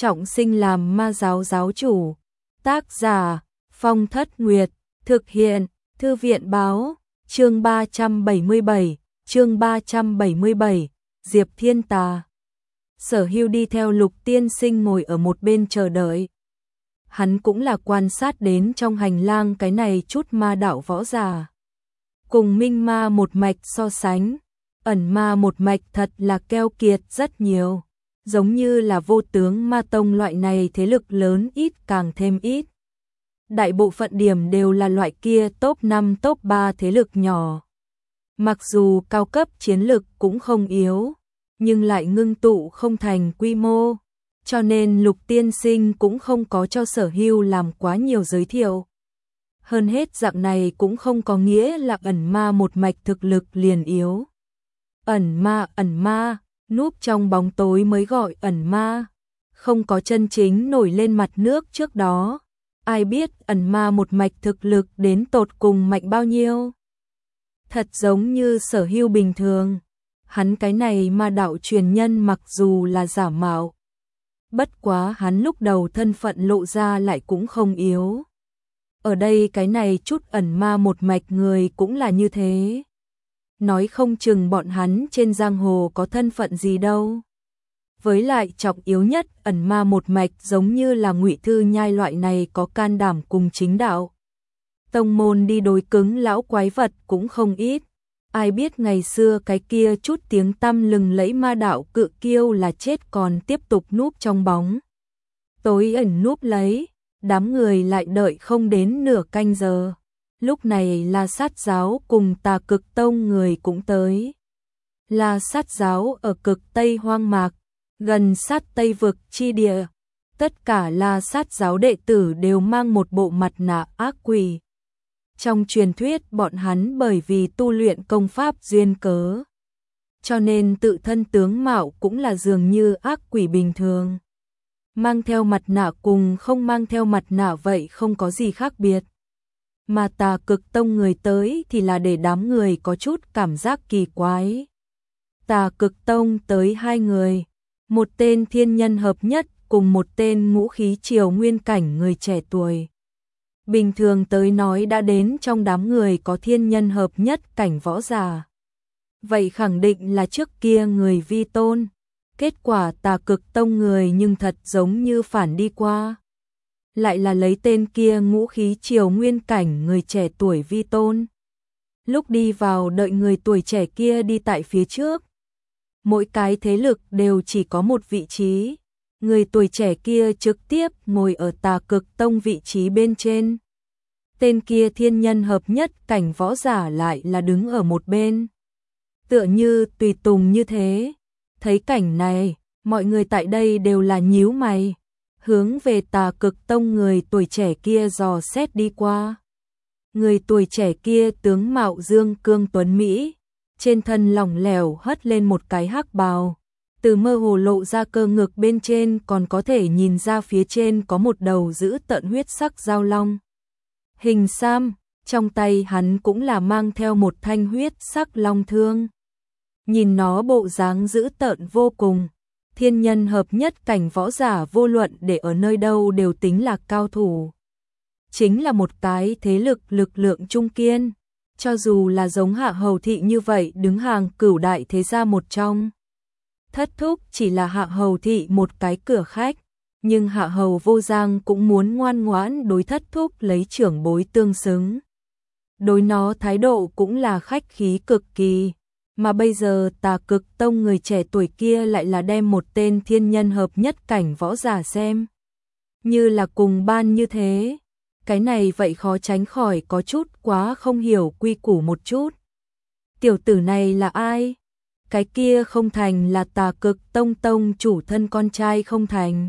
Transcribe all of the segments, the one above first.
trọng sinh làm ma giáo giáo chủ. Tác giả Phong Thất Nguyệt. Thực hiện Thư viện báo. Chương 377. Chương 377. Diệp Thiên Tà. Sở Hưu đi theo Lục tiên sinh ngồi ở một bên chờ đợi. Hắn cũng là quan sát đến trong hành lang cái này chút ma đạo võ giả. Cùng minh ma một mạch so sánh, ẩn ma một mạch thật là keo kiệt rất nhiều. Giống như là Vô Tướng Ma Tông loại này thế lực lớn ít càng thêm ít. Đại bộ phận điểm đều là loại kia top 5 top 3 thế lực nhỏ. Mặc dù cao cấp chiến lực cũng không yếu, nhưng lại ngưng tụ không thành quy mô, cho nên Lục tiên sinh cũng không có cho Sở Hưu làm quá nhiều giới thiệu. Hơn hết dạng này cũng không có nghĩa là ẩn ma một mạch thực lực liền yếu. Ẩn ma, núp trong bóng tối mới gọi ẩn ma, không có chân chính nổi lên mặt nước trước đó. Ai biết ẩn ma một mạch thực lực đến tột cùng mạnh bao nhiêu? Thật giống như Sở Hưu bình thường, hắn cái này ma đạo truyền nhân mặc dù là giả mạo, bất quá hắn lúc đầu thân phận lộ ra lại cũng không yếu. Ở đây cái này chút ẩn ma một mạch người cũng là như thế. Nói không chừng bọn hắn trên giang hồ có thân phận gì đâu. Với lại trọng yếu nhất ẩn ma một mạch giống như là Ngụy Thư Nhai loại này có can đảm cùng chính đạo. Tông môn đi đối cứng lão quái vật cũng không ít. Ai biết ngày xưa cái kia chút tiếng tăm lừng lẫy ma đạo cự kiêu là chết còn tiếp tục núp trong bóng tối ẩn núp lấy. Đám người lại đợi không đến nửa canh giờ. Lúc này La Sát giáo cùng Tà Cực Tông người cũng tới. La Sát giáo ở cực Tây hoang mạc, gần sát Tây vực chi địa. Tất cả La Sát giáo đệ tử đều mang một bộ mặt nạ ác quỷ. Trong truyền thuyết bọn hắn bởi vì tu luyện công pháp duyên cớ, cho nên tự thân tướng mạo cũng là dường như ác quỷ bình thường. Mang theo mặt nạ cùng không mang theo mặt nạ vậy không có gì khác biệt. Mà Tà Cực Tông người tới thì là để đám người có chút cảm giác kỳ quái. Tà Cực Tông tới 2 người, một tên thiên nhân hợp nhất cùng một tên ngũ khí triều nguyên cảnh người trẻ tuổi. Bình thường tới nói đã đến trong đám người có thiên nhân hợp nhất cảnh võ giả. Vậy khẳng định là trước kia người vi tôn. Kết quả Tà Cực Tông người nhưng thật giống như phản đi qua. Lại là lấy tên kia ngũ khí triều nguyên cảnh người trẻ tuổi vi tôn. Lúc đi vào đợi người tuổi trẻ kia đi tại phía trước. Mỗi cái thế lực đều chỉ có một vị trí. Người tuổi trẻ kia trực tiếp ngồi ở Tà Cực Tông vị trí bên trên. Tên kia thiên nhân hợp nhất cảnh võ giả lại là đứng ở một bên. Tựa như tùy tùng như thế. Thấy cảnh này, mọi người tại đây đều là nhíu mày, hướng về Tà Cực Tông người tuổi trẻ kia dò xét đi qua. Người tuổi trẻ kia tướng mạo dương cương tuấn Mỹ, trên thân lỏng lẻo hất lên một cái hắc bào, từ mơ hồ lộ ra cơ ngực bên trên còn có thể nhìn ra phía trên có một đầu dữ tợn huyết sắc dao long. Hình xăm, trong tay hắn cũng là mang theo một thanh huyết sắc long thương. Nhìn nó bộ dáng dữ tợn vô cùng, thiên nhân hợp nhất cảnh võ giả vô luận để ở nơi đâu đều tính là cao thủ. Chính là một cái thế lực lực lượng trung kiên, cho dù là giống Hạ Hầu Thị như vậy đứng hàng cửu đại thế gia một trong. Thất thúc chỉ là Hạ Hầu Thị một cái cửa khách, nhưng Hạ Hầu Vô Giang cũng muốn ngoan ngoãn đối thất thúc lấy trưởng bối tương xứng. Đối nó thái độ cũng là khách khí cực kỳ. Mà bây giờ Tà Cực Tông người trẻ tuổi kia lại là đem một tên thiên nhân hợp nhất cảnh võ giả xem như là cùng ban như thế. Cái này vậy khó tránh khỏi có chút quá không hiểu quy củ một chút. Tiểu tử này là ai? Cái kia không thành là Tà Cực Tông tông chủ thân con trai không thành?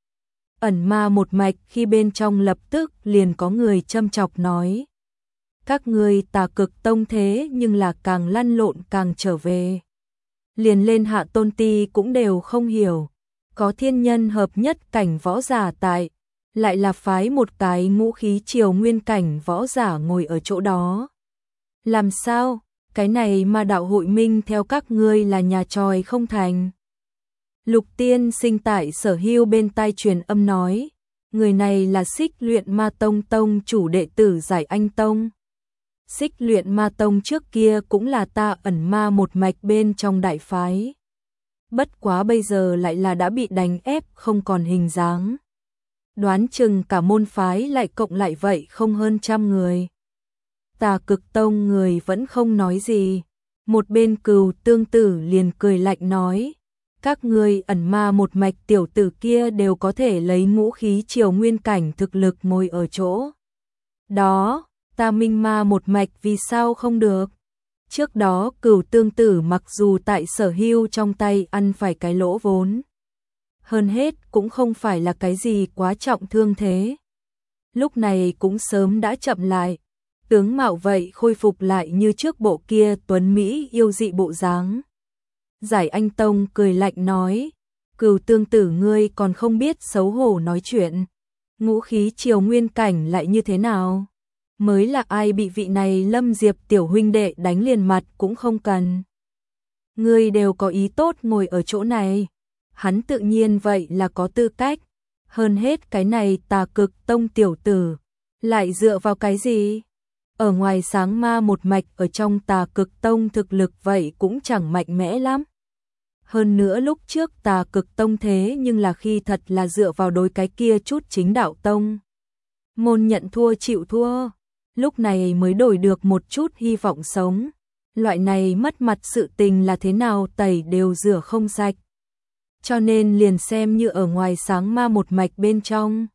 Ẩn ma một mạch khi bên trong lập tức liền có người châm chọc nói. Các ngươi Tà Cực Tông thế nhưng là càng lăn lộn càng trở về. Liền lên Hạ Tôn Ti cũng đều không hiểu. Có thiên nhân hợp nhất cảnh võ giả tại, lại là phái một cái ngũ khí triều nguyên cảnh võ giả ngồi ở chỗ đó. Làm sao? Cái này mà đạo hội minh theo các ngươi là nhà tròi không thành. Lục Tiên Sinh tại Sở Hưu bên tai truyền âm nói, người này là Xích Luyện Ma Tông tông chủ đệ tử Giải Anh Tông. Xích Luyện Ma Tông trước kia cũng là ta ẩn ma một mạch bên trong đại phái. Bất quá bây giờ lại là đã bị đánh ép không còn hình dáng. Đoán chừng cả môn phái lại cộng lại vậy không hơn 100 người. Tà Cực Tông người vẫn không nói gì. Một bên Cừu Tương Tử liền cười lạnh nói, các ngươi ẩn ma một mạch tiểu tử kia đều có thể lấy ngũ khí triều nguyên cảnh thực lực ngồi ở chỗ đó, ta minh ma một mạch vì sao không được? Trước đó Cừu Tương Tử mặc dù tại Sở Hưu trong tay ăn phải cái lỗ vốn, hơn hết cũng không phải là cái gì quá trọng thương thế. Lúc này cũng sớm đã chậm lại, tướng mạo vậy khôi phục lại như trước bộ kia tuấn Mỹ yêu dị bộ dáng. Giải Anh Tông cười lạnh nói, Cừu Tương Tử ngươi còn không biết xấu hổ nói chuyện. Ngũ khí triều nguyên cảnh lại như thế nào? Mới là ai bị vị này Lâm Diệp tiểu huynh đệ đánh liền mặt cũng không cần. Ngươi đều có ý tốt ngồi ở chỗ này. Hắn tự nhiên vậy là có tư cách. Hơn hết cái này Tà Cực Tông tiểu tử. Lại dựa vào cái gì? Ở ngoài sáng ma một mạch ở trong Tà Cực Tông thực lực vậy cũng chẳng mạnh mẽ lắm. Hơn nữa lúc trước Tà Cực Tông thế nhưng là khi thật là dựa vào đối cái kia chút chính đạo tông. Môn nhận thua chịu thua, lúc này mới đổi được một chút hy vọng sống. Loại này mất mặt sự tình là thế nào tẩy đều rửa không sạch. Cho nên liền xem như ở ngoài sáng ma một mạch bên trong.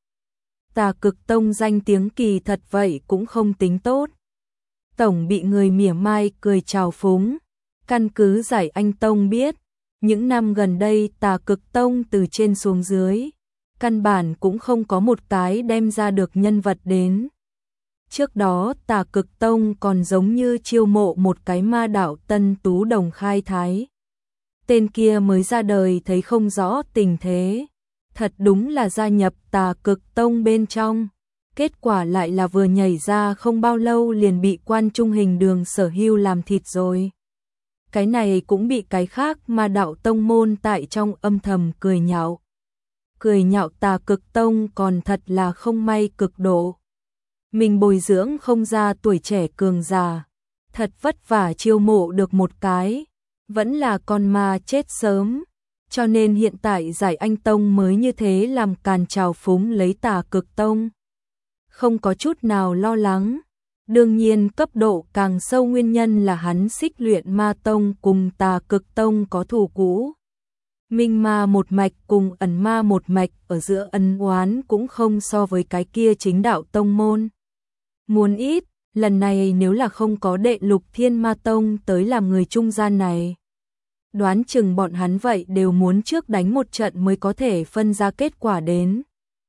Tà Cực Tông danh tiếng kỳ thật vậy cũng không tính tốt. Tổng bị người mỉa mai cười trào phúng. Căn cứ Giải Anh Tông biết, những năm gần đây Tà Cực Tông từ trên xuống dưới, căn bản cũng không có một cái đem ra được nhân vật đến. Trước đó Tà Cực Tông còn giống như chiêu mộ một cái ma đạo tân tú đồng khai thái. Tên kia mới ra đời thấy không rõ tình thế. Thật đúng là gia nhập Tà Cực Tông bên trong. Kết quả lại là vừa nhảy ra không bao lâu liền bị Quan Trung Hình Đường Sở Hưu làm thịt rồi. Cái này cũng bị cái khác ma đạo tông môn tại trong âm thầm cười nhạo. Cười nhạo Tà Cực Tông còn thật là không may cực độ. Mình bồi dưỡng không ra tuổi trẻ cường già, thật vất vả chiêu mộ được một cái, vẫn là con ma chết sớm. Cho nên hiện tại Giải Anh Tông mới như thế làm càn trào phúng lấy Tà Cực Tông. Không có chút nào lo lắng. Đương nhiên cấp độ càng sâu nguyên nhân là hắn Xích Luyện Ma Tông cùng Tà Cực Tông có thù cũ. Minh ma một mạch cùng ẩn ma một mạch ở giữa ân oán cũng không so với cái kia chính đạo tông môn. Muốn ít, lần này nếu là không có đệ Lục Thiên Ma Tông tới làm người trung gian này. Đoán chừng bọn hắn vậy đều muốn trước đánh một trận mới có thể phân ra kết quả đến.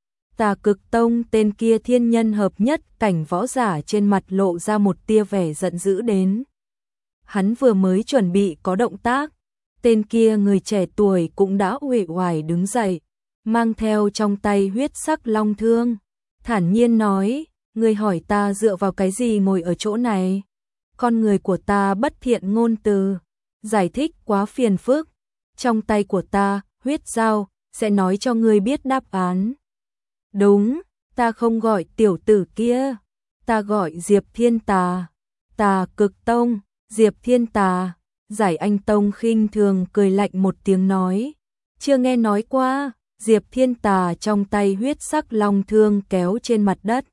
Tà Cực Tông tên kia thiên nhân hợp nhất cảnh võ giả trên mặt lộ ra một tia vẻ giận dữ đến. Hắn vừa mới chuẩn bị có động tác, tên kia người trẻ tuổi cũng đã uể oải đứng dậy, mang theo trong tay huyết sắc long thương, thản nhiên nói, người hỏi ta dựa vào cái gì ngồi ở chỗ này? Con người của ta bất thiện ngôn từ, giải thích quá phiền phức, trong tay của ta, huyết dao, sẽ nói cho ngươi biết đáp án. Đúng, ta không gọi tiểu tử kia, ta gọi Diệp Thiên Tà. Tà Cực Tông, Diệp Thiên Tà. Giải Anh Tông khinh thường cười lạnh một tiếng nói, chưa nghe nói qua. Diệp Thiên Tà trong tay huyết sắc long thương kéo trên mặt đất.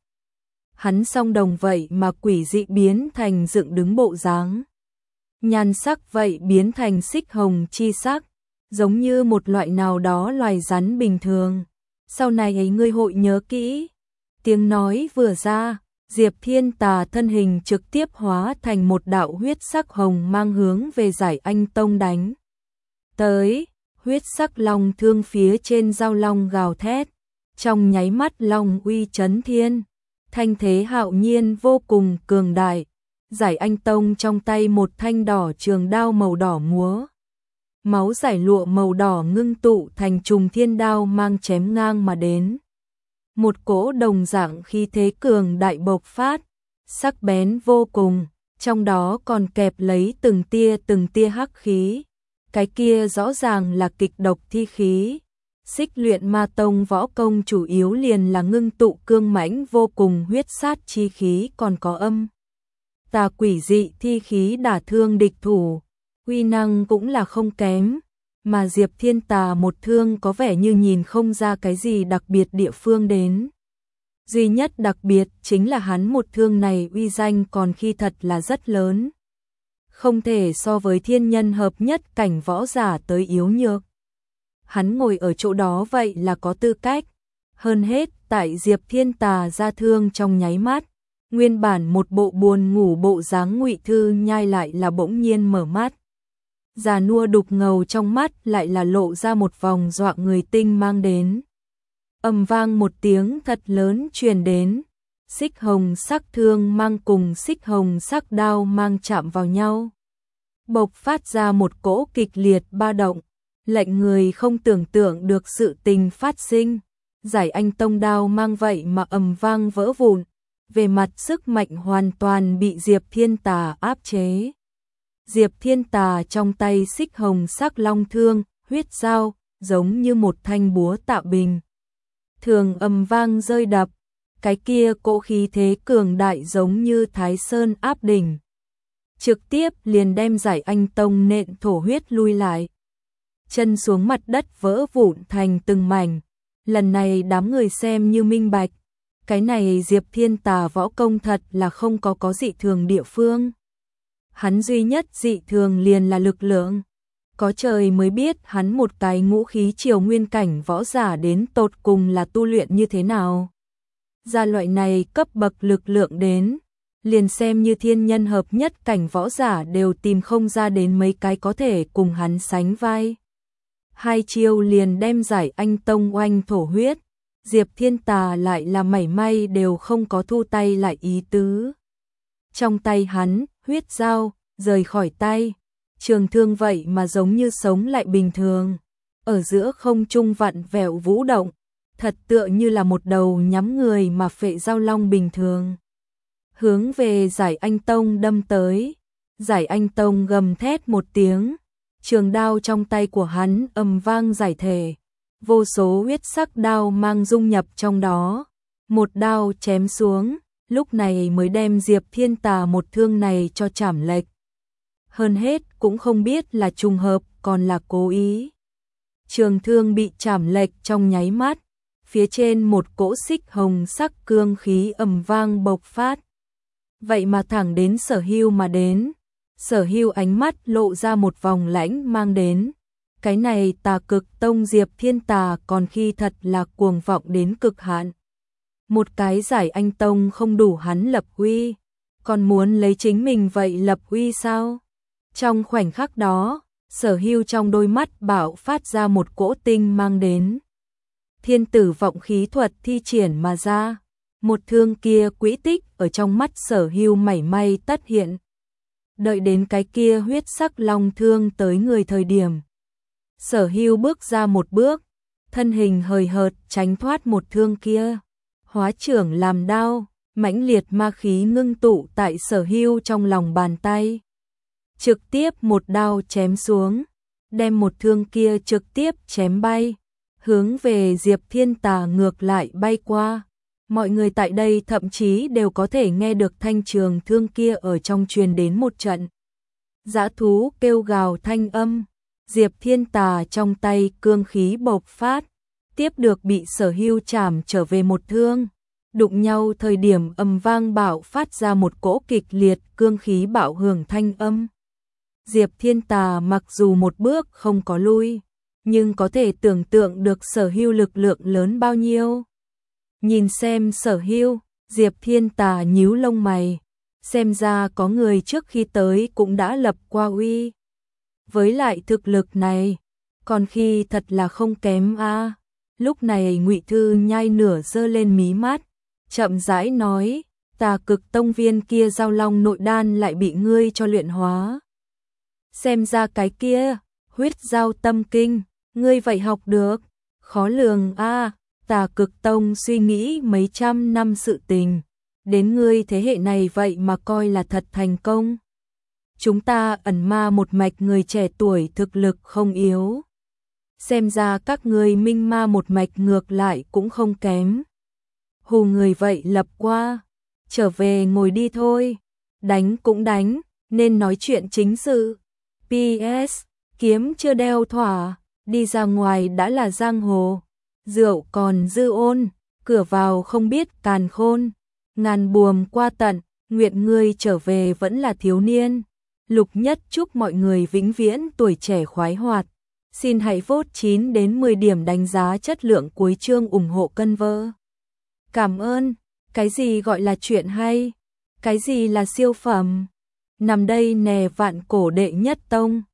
Hắn song đồng vậy mà quỷ dị biến thành dựng đứng bộ dáng. Nhan sắc vậy biến thành xích hồng chi sắc, giống như một loại nào đó loài rắn bình thường. Sau này ấy ngươi hội nhớ kỹ. Tiếng nói vừa ra, Diệp Thiên Tà thân hình trực tiếp hóa thành một đạo huyết sắc hồng mang hướng về Giải Anh Tông đánh tới. Huyết sắc long thương phía trên giao long gào thét, trong nháy mắt long uy chấn thiên, thanh thế hạo nhiên vô cùng cường đại. Giải Anh Tông trong tay một thanh đỏ trường đao màu đỏ múa, máu giải lụa màu đỏ ngưng tụ thành trùng thiên đao mang chém ngang mà đến. Một cỗ đồng dạng khí thế cường đại bộc phát, sắc bén vô cùng, trong đó còn kẹp lấy từng tia hắc khí. cái kia rõ ràng là kịch độc thi khí. Xích Luyện Ma Tông võ công chủ yếu liền là ngưng tụ cương mãnh vô cùng huyết sát chi khí, còn có âm tà quỷ dị thi khí đả thương địch thủ, uy năng cũng là không kém, mà Diệp Thiên Tà một thương có vẻ như nhìn không ra cái gì đặc biệt địa phương đến. Duy nhất đặc biệt chính là hắn một thương này uy danh còn khi thật là rất lớn. Không thể so với thiên nhân hợp nhất cảnh võ giả tới yếu nhược. Hắn ngồi ở chỗ đó vậy là có tư cách. Hơn hết, tại Diệp Thiên Tà ra thương trong nháy mắt, nguyên bản một bộ buồn ngủ bộ dáng Ngụy Thư Nhai lại là bỗng nhiên mở mắt. Già nua đục ngầu trong mắt lại là lộ ra một vòng dọa người tinh mang đến. Ầm vang một tiếng thật lớn truyền đến, xích hồng sắc thương mang cùng xích hồng sắc đao mang chạm vào nhau. Bộc phát ra một cỗ kịch liệt ba động, lệnh người không tưởng tượng được sự tình phát sinh. Giải Anh Tông đao mang vậy mà ầm vang vỡ vụn, về mặt sức mạnh hoàn toàn bị Diệp Thiên Tà áp chế. Diệp Thiên Tà trong tay xích hồng sắc long thương, huyết dao, giống như một thanh búa tạo bình. Thường ầm vang rơi đập, cái kia cỗ khí thế cường đại giống như Thái Sơn áp đỉnh. Trực tiếp liền đem Giải Anh Tông nện thổ huyết lui lại. Chân xuống mặt đất vỡ vụn thành từng mảnh. Lần này đám người xem như minh bạch. Cái này Diệp Thiên Tà võ công thật là không có dị thường địa phương. Hắn duy nhất dị thường liền là lực lượng. Có trời mới biết hắn một cái ngũ khí triều nguyên cảnh võ giả đến tột cùng là tu luyện như thế nào. Ra loại này cấp bậc lực lượng đến, liền xem như thiên nhân hợp nhất cảnh võ giả đều tìm không ra đến mấy cái có thể cùng hắn sánh vai. Hai chiêu liền đem Giải Anh Tông oanh thổ huyết, Diệp Thiên Tà lại là mảy may đều không có thu tay lại ý tứ. Trong tay hắn, huyết dao, rời khỏi tay, trường thương vậy mà giống như sống lại bình thường, ở giữa không trung vặn vẹo vũ động, thật tựa như là một đầu nhắm người mà phệ dao long bình thường. Hướng về Giải Anh Tông đâm tới, Giải Anh Tông gầm thét một tiếng, trường đao trong tay của hắn ầm vang giải thể, vô số huyết sắc đao mang dung nhập trong đó, một đao chém xuống, lúc này mới đem Diệp Thiên Tà một thương này cho chảm lệch. Hơn hết cũng không biết là trùng hợp còn là cố ý. Trường thương bị chảm lệch trong nháy mắt, phía trên một cỗ xích hồng sắc cương khí ầm vang bộc phát. Vậy mà thẳng đến Sở Hưu mà đến. Sở Hưu ánh mắt lộ ra một vòng lãnh mang đến. Cái này Tà Cực Tông Diệp Thiên Tà còn khi thật là cuồng vọng đến cực hạn. Một cái Giải Anh Tông không đủ hắn lập uy, còn muốn lấy chính mình vậy lập uy sao? Trong khoảnh khắc đó, Sở Hưu trong đôi mắt bạo phát ra một cỗ tinh mang đến. Thiên tử vọng khí thuật thi triển mà ra, một thương kia quỹ tích ở trong mắt Sở Hưu mảy may tất hiện. Đợi đến cái kia huyết sắc long thương tới người thời điểm, Sở Hưu bước ra một bước, thân hình hời hợt tránh thoát một thương kia, hóa trưởng làm đao, mãnh liệt ma khí ngưng tụ tại Sở Hưu trong lòng bàn tay. Trực tiếp một đao chém xuống, đem một thương kia trực tiếp chém bay, hướng về Diệp Thiên Tà ngược lại bay qua. Mọi người tại đây thậm chí đều có thể nghe được thanh trường thương kia ở trong truyền đến một trận dã thú kêu gào thanh âm. Diệp Thiên Tà trong tay cương khí bộc phát, tiếp được bị Sở Hưu chảm trở về một thương. Đụng nhau thời điểm ầm vang bạo phát ra một cỗ kịch liệt cương khí bạo hưởng thanh âm. Diệp Thiên Tà mặc dù một bước không có lui, nhưng có thể tưởng tượng được Sở Hưu lực lượng lớn bao nhiêu. Nhìn xem Sở Hưu, Diệp Thiên Tà nhíu lông mày, xem ra có người trước khi tới cũng đã lập qua uy. Với lại thực lực này, còn khi thật là không kém a. Lúc này Ngụy Thư Nhai nửa giơ lên mí mắt, chậm rãi nói, Tà Cực Tông viên kia giao long nội đan lại bị ngươi cho luyện hóa. Xem ra cái kia, huyết giao tâm kinh, ngươi vậy học được, khó lường a. Tà Cực Tông suy nghĩ mấy trăm năm sự tình, đến ngươi thế hệ này vậy mà coi là thật thành công. chúng ta ẩn ma một mạch người trẻ tuổi thực lực không yếu. Xem ra các ngươi minh ma một mạch ngược lại cũng không kém. Hù người vậy lập qua, trở về ngồi đi thôi, đánh cũng đánh, nên nói chuyện chính sự. PS, kiếm chưa đeo thỏa, đi ra ngoài đã là giang hồ, rượu còn dư ôn, cửa vào không biết càn khôn, ngàn buồm qua tận, nguyện ngươi trở về vẫn là thiếu niên. Lục Nhất chúc mọi người vĩnh viễn tuổi trẻ khoái hoạt. Xin hãy vote 9 đến 10 điểm đánh giá chất lượng cuối chương ủng hộ cân vơ. Cảm ơn. Cái gì gọi là chuyện hay? Cái gì là siêu phẩm? Nằm đây nè vạn cổ đệ nhất tông.